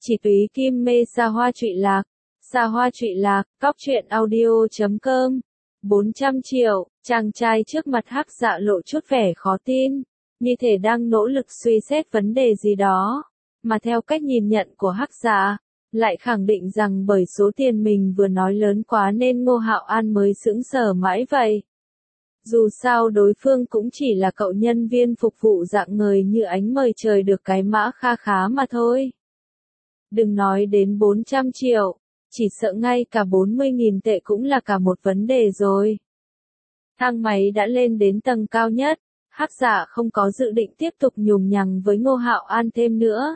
Chỉ túy kim mê xa hoa trụy lạc. Xa hoa trụy lạc, cóc truyện audio.com. 400 triệu, chàng trai trước mặt Hắc Dạ lộ chút vẻ khó tin, như thể đang nỗ lực suy xét vấn đề gì đó, mà theo cách nhìn nhận của Hắc Dạ, lại khẳng định rằng bởi số tiền mình vừa nói lớn quá nên Ngô Hạo An mới sững sờ mãi vậy. Dù sao đối phương cũng chỉ là cậu nhân viên phục vụ dạng người như ánh mời trời được cái mã kha khá mà thôi. Đừng nói đến 400 triệu, chỉ sợ ngay cả 40.000 tệ cũng là cả một vấn đề rồi. Thang máy đã lên đến tầng cao nhất, Hắc Dạ không có dự định tiếp tục nhùng nhằng với Ngô Hạo An thêm nữa.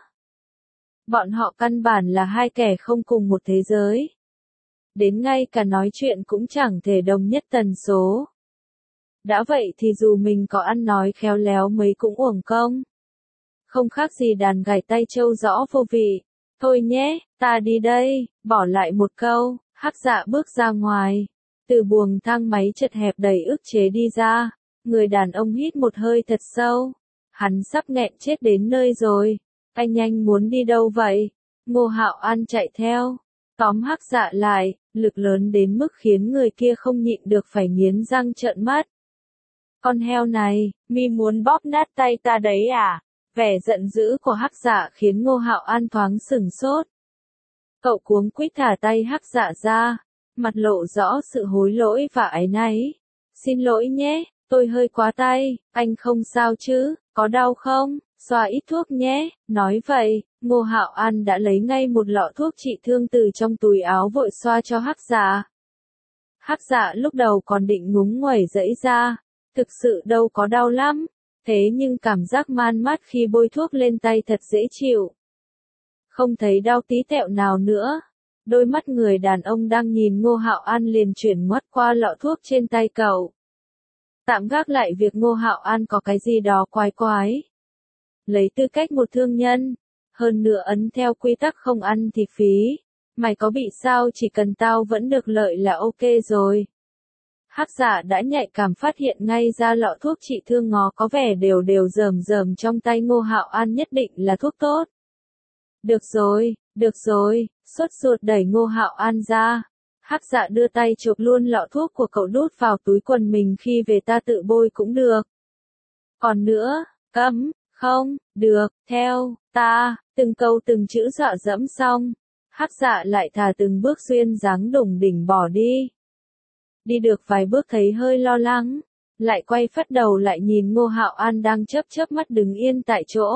Bọn họ căn bản là hai kẻ không cùng một thế giới. Đến ngay cả nói chuyện cũng chẳng thể đồng nhất tần số. Đã vậy thì dù mình có ăn nói khéo léo mấy cũng uổng công. Không khác gì đàn gảy tay trâu rõ vô vị. Thôi nhé, ta đi đây, bỏ lại một câu, Hắc Dạ bước ra ngoài. Từ buồng thang máy chật hẹp đầy ức chế đi ra, người đàn ông hít một hơi thật sâu. Hắn sắp nghẹn chết đến nơi rồi. Anh anh muốn đi đâu vậy? Ngô Hạo An chạy theo, tóm Hắc Dạ lại, lực lớn đến mức khiến người kia không nhịn được phải nghiến răng trợn mắt. Con heo này, mi muốn bóp nát tay ta đấy à? Vẻ giận dữ của Hắc Dạ khiến Ngô Hạo An thoáng sửng sốt. Cậu cuống quýt thả tay Hắc Dạ ra, mặt lộ rõ sự hối lỗi và áy náy. Xin lỗi nhé, tôi hơi quá tay, anh không sao chứ, có đau không? Xoa ít thuốc nhé. Nói vậy, Ngô Hạo An đã lấy ngay một lọ thuốc trị thương từ trong túi áo vội xoa cho Hắc Dạ. Hắc Dạ lúc đầu còn định ngúng nguẩy giãy ra, thực sự đâu có đau lắm, thế nhưng cảm giác man mát khi bôi thuốc lên tay thật dễ chịu. Không thấy đau tí tẹo nào nữa. Đôi mắt người đàn ông đang nhìn Ngô Hạo An liền chuyển ngoắt qua lọ thuốc trên tay cậu. Tạm gác lại việc Ngô Hạo An có cái gì đó quái quái. Lấy tư cách một thương nhân, hơn nữa ấn theo quy tắc không ăn thì phí. Mày có bị sao chỉ cần tao vẫn được lợi là ok rồi. Hắc Dạ đã nhạy cảm phát hiện ngay ra lọ thuốc trị thương ngó có vẻ đều đều rờm rờm trong tay Ngô Hạo An nhất định là thuốc tốt. Được rồi, sốt ruột đẩy Ngô Hạo An ra. Hắc Dạ đưa tay chộp luôn lọ thuốc của cậu đút vào túi quần mình khi về ta tự bôi cũng được. Còn nữa, cấm, không, được, theo, ta, từng câu từng chữ dọa dẫm xong. Hắc Dạ lại thả từng bước duyên dáng đủng đỉnh bỏ đi. Đi được vài bước thấy hơi lo lắng, lại quay phắt đầu lại nhìn Ngô Hạo An đang chớp chớp mắt đứng yên tại chỗ.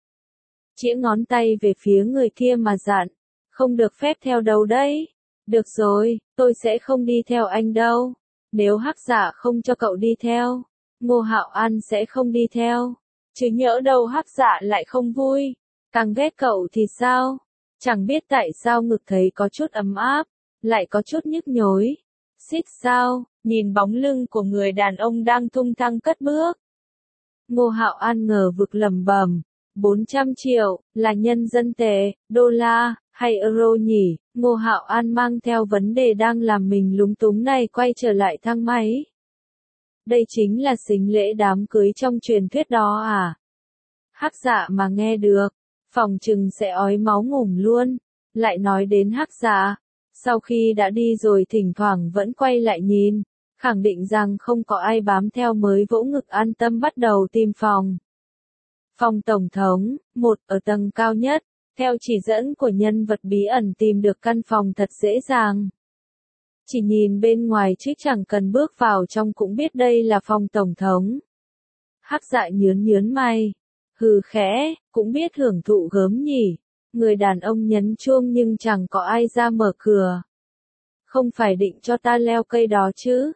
Chĩa ngón tay về phía người kia mà dặn, không được phép theo đâu đấy. Được rồi, tôi sẽ không đi theo anh đâu. Nếu Hắc Dạ không cho cậu đi theo, Ngô Hạo An sẽ không đi theo. Chứ nhỡ đâu Hắc Dạ lại không vui, càng ghét cậu thì sao? Chẳng biết tại sao ngực thấy có chút ấm áp, lại có chút nhức nhối. Xít sao, nhìn bóng lưng của người đàn ông đang tung tăng cất bước. Ngô Hạo An ngờ vực lẩm bẩm, 400 triệu, là nhân dân tệ, đô la, hay euro nhỉ? Ngô Hạo An mang theo vấn đề đang làm mình lúng túng này quay trở lại thang máy. Đây chính là sính lễ đám cưới trong truyền thuyết đó à? Hắc Dạ mà nghe được, phòng chừng sẽ ói máu ngủm luôn. Lại nói đến Hắc Dạ, sau khi đã đi rồi thỉnh thoảng vẫn quay lại nhìn, khẳng định rằng không có ai bám theo mới vỗ ngực an tâm bắt đầu tìm phòng. Phòng tổng thống, một ở tầng cao nhất, theo chỉ dẫn của nhân vật bí ẩn tìm được căn phòng thật dễ dàng. Chỉ nhìn bên ngoài chứ chẳng cần bước vào trong cũng biết đây là phòng tổng thống. Hắc Dạ nhớn mày, hừ khẽ, cũng biết hưởng thụ gớm nhỉ. Người đàn ông nhấn chuông nhưng chẳng có ai ra mở cửa. Không phải định cho ta leo cây đó chứ?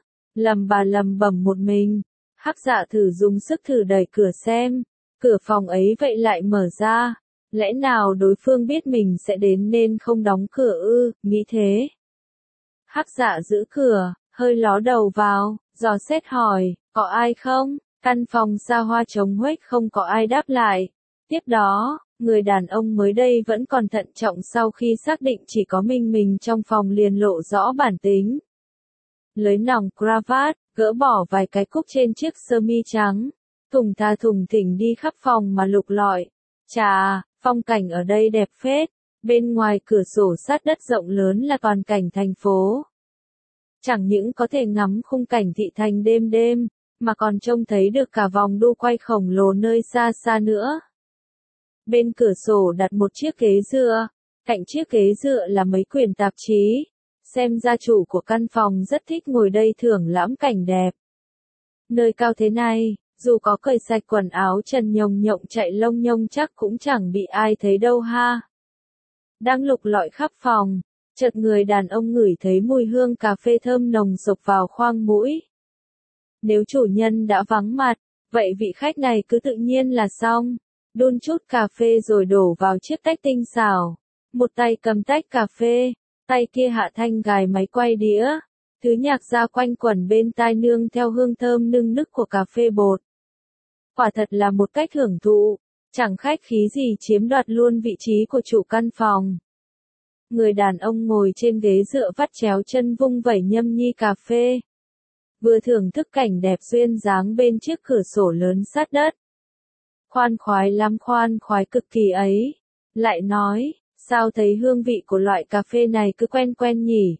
Lầm bầm một mình. Hắc Dạ thử dùng sức thử đẩy cửa xem. Cửa phòng ấy vậy lại mở ra. Lẽ nào đối phương biết mình sẽ đến nên không đóng cửa ư? Nghĩ thế. Hắc Dạ giữ cửa, hơi ló đầu vào, dò xét hỏi, có ai không? Căn phòng xa hoa trống huếch không có ai đáp lại. Tiếp đó, người đàn ông mới đây vẫn còn thận trọng sau khi xác định chỉ có mình trong phòng liền lộ rõ bản tính. Lấy nòng cravat, gỡ bỏ vài cái cúc trên chiếc sơ mi trắng, thùng thà thùng thỉnh đi khắp phòng mà lục lọi. Chà, phong cảnh ở đây đẹp phết. Bên ngoài cửa sổ sát đất rộng lớn là toàn cảnh thành phố. Chẳng những có thể ngắm khung cảnh thị thành đêm đêm, mà còn trông thấy được cả vòng đu quay khổng lồ nơi xa xa nữa. Bên cửa sổ đặt một chiếc ghế dựa, cạnh chiếc ghế dựa là mấy quyển tạp chí. Xem ra chủ của căn phòng rất thích ngồi đây thưởng lãm cảnh đẹp. Nơi cao thế này, dù có cởi sạch quần áo trần nhồng nhộng chạy lông nhông chắc cũng chẳng bị ai thấy đâu ha. Đang lục lọi khắp phòng, chợt người đàn ông ngửi thấy mùi hương cà phê thơm nồng sộc vào khoang mũi. Nếu chủ nhân đã vắng mặt, vậy vị khách này cứ tự nhiên là xong. Đun chút cà phê rồi đổ vào chiếc tách tinh xảo. Một tay cầm tách cà phê, tay kia hạ thanh gài máy quay đĩa. Thứ nhạc ra quanh quẩn bên tai nương theo hương thơm nưng nức của cà phê bột. Quả thật là một cách hưởng thụ, chẳng khách khí gì chiếm đoạt luôn vị trí của chủ căn phòng. Người đàn ông ngồi trên ghế dựa vắt chéo chân vung vẩy nhâm nhi cà phê. Vừa thưởng thức cảnh đẹp duyên dáng bên chiếc cửa sổ lớn sát đất. Khoan khoái lắm, khoan khoái cực kỳ ấy. Lại nói, sao thấy hương vị của loại cà phê này cứ quen quen nhỉ?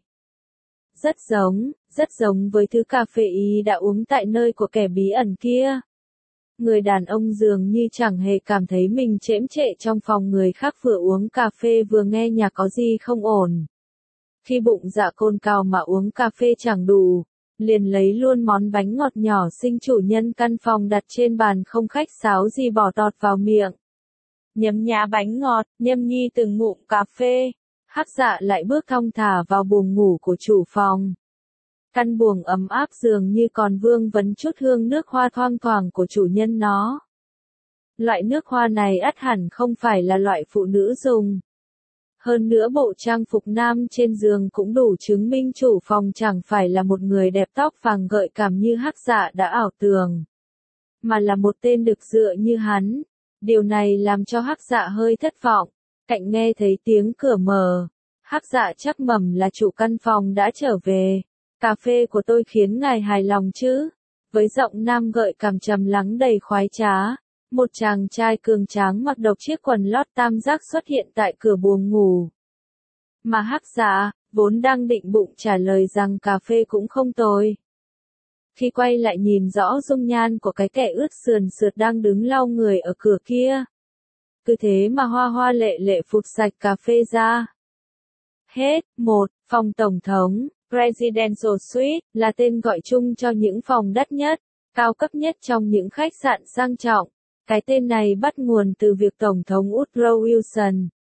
Rất giống với thứ cà phê Ý đã uống tại nơi của kẻ bí ẩn kia. Người đàn ông dường như chẳng hề cảm thấy mình chễm trệ trong phòng người khác vừa uống cà phê vừa nghe nhạc có gì không ổn. Khi bụng dạ cồn cào mà uống cà phê chẳng đủ, liền lấy luôn món bánh ngọt nhỏ xinh chủ nhân căn phòng đặt trên bàn không khách sáo gì bỏ tọt vào miệng. Nhấm nhá bánh ngọt, nhâm nhi từng ngụm cà phê, Hắc Dạ lại bước thong thả vào buồng ngủ của chủ phòng. Căn buồng ấm áp dường như còn vương vấn chút hương nước hoa thoang thoảng của chủ nhân nó. Loại nước hoa này ắt hẳn không phải là loại phụ nữ dùng. Hơn nữa bộ trang phục nam trên giường cũng đủ chứng minh chủ phòng chẳng phải là một người đẹp tóc vàng gợi cảm như Hắc Dạ đã ảo tưởng, mà là một tên đực dựa như hắn. Điều này làm cho Hắc Dạ hơi thất vọng. Cạnh nghe thấy tiếng cửa mở, Hắc Dạ chắc mẩm là chủ căn phòng đã trở về. Cà phê của tôi khiến ngài hài lòng chứ? Với giọng nam gợi cảm trầm lắng đầy khoái trá, một chàng trai cường tráng mặc độc chiếc quần lót tam giác xuất hiện tại cửa buồng ngủ. Mà Hắc Dạ, vốn đang định bụng trả lời rằng cà phê cũng không tồi. Khi quay lại nhìn rõ dung nhan của cái kẻ ướt sườn sượt đang đứng lau người ở cửa kia. Cứ thế mà hoa hoa lệ lệ phụt sạch cà phê ra. Hết. 1. Phòng tổng thống, Presidential Suite, là tên gọi chung cho những phòng đắt nhất, cao cấp nhất trong những khách sạn sang trọng. Cái tên này bắt nguồn từ việc Tổng thống Woodrow Wilson,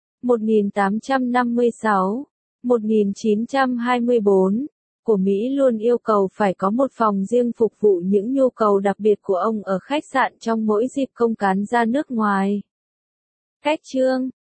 1856-1924, của Mỹ luôn yêu cầu phải có một phòng riêng phục vụ những nhu cầu đặc biệt của ông ở khách sạn trong mỗi dịp công cán ra nước ngoài. Cách chương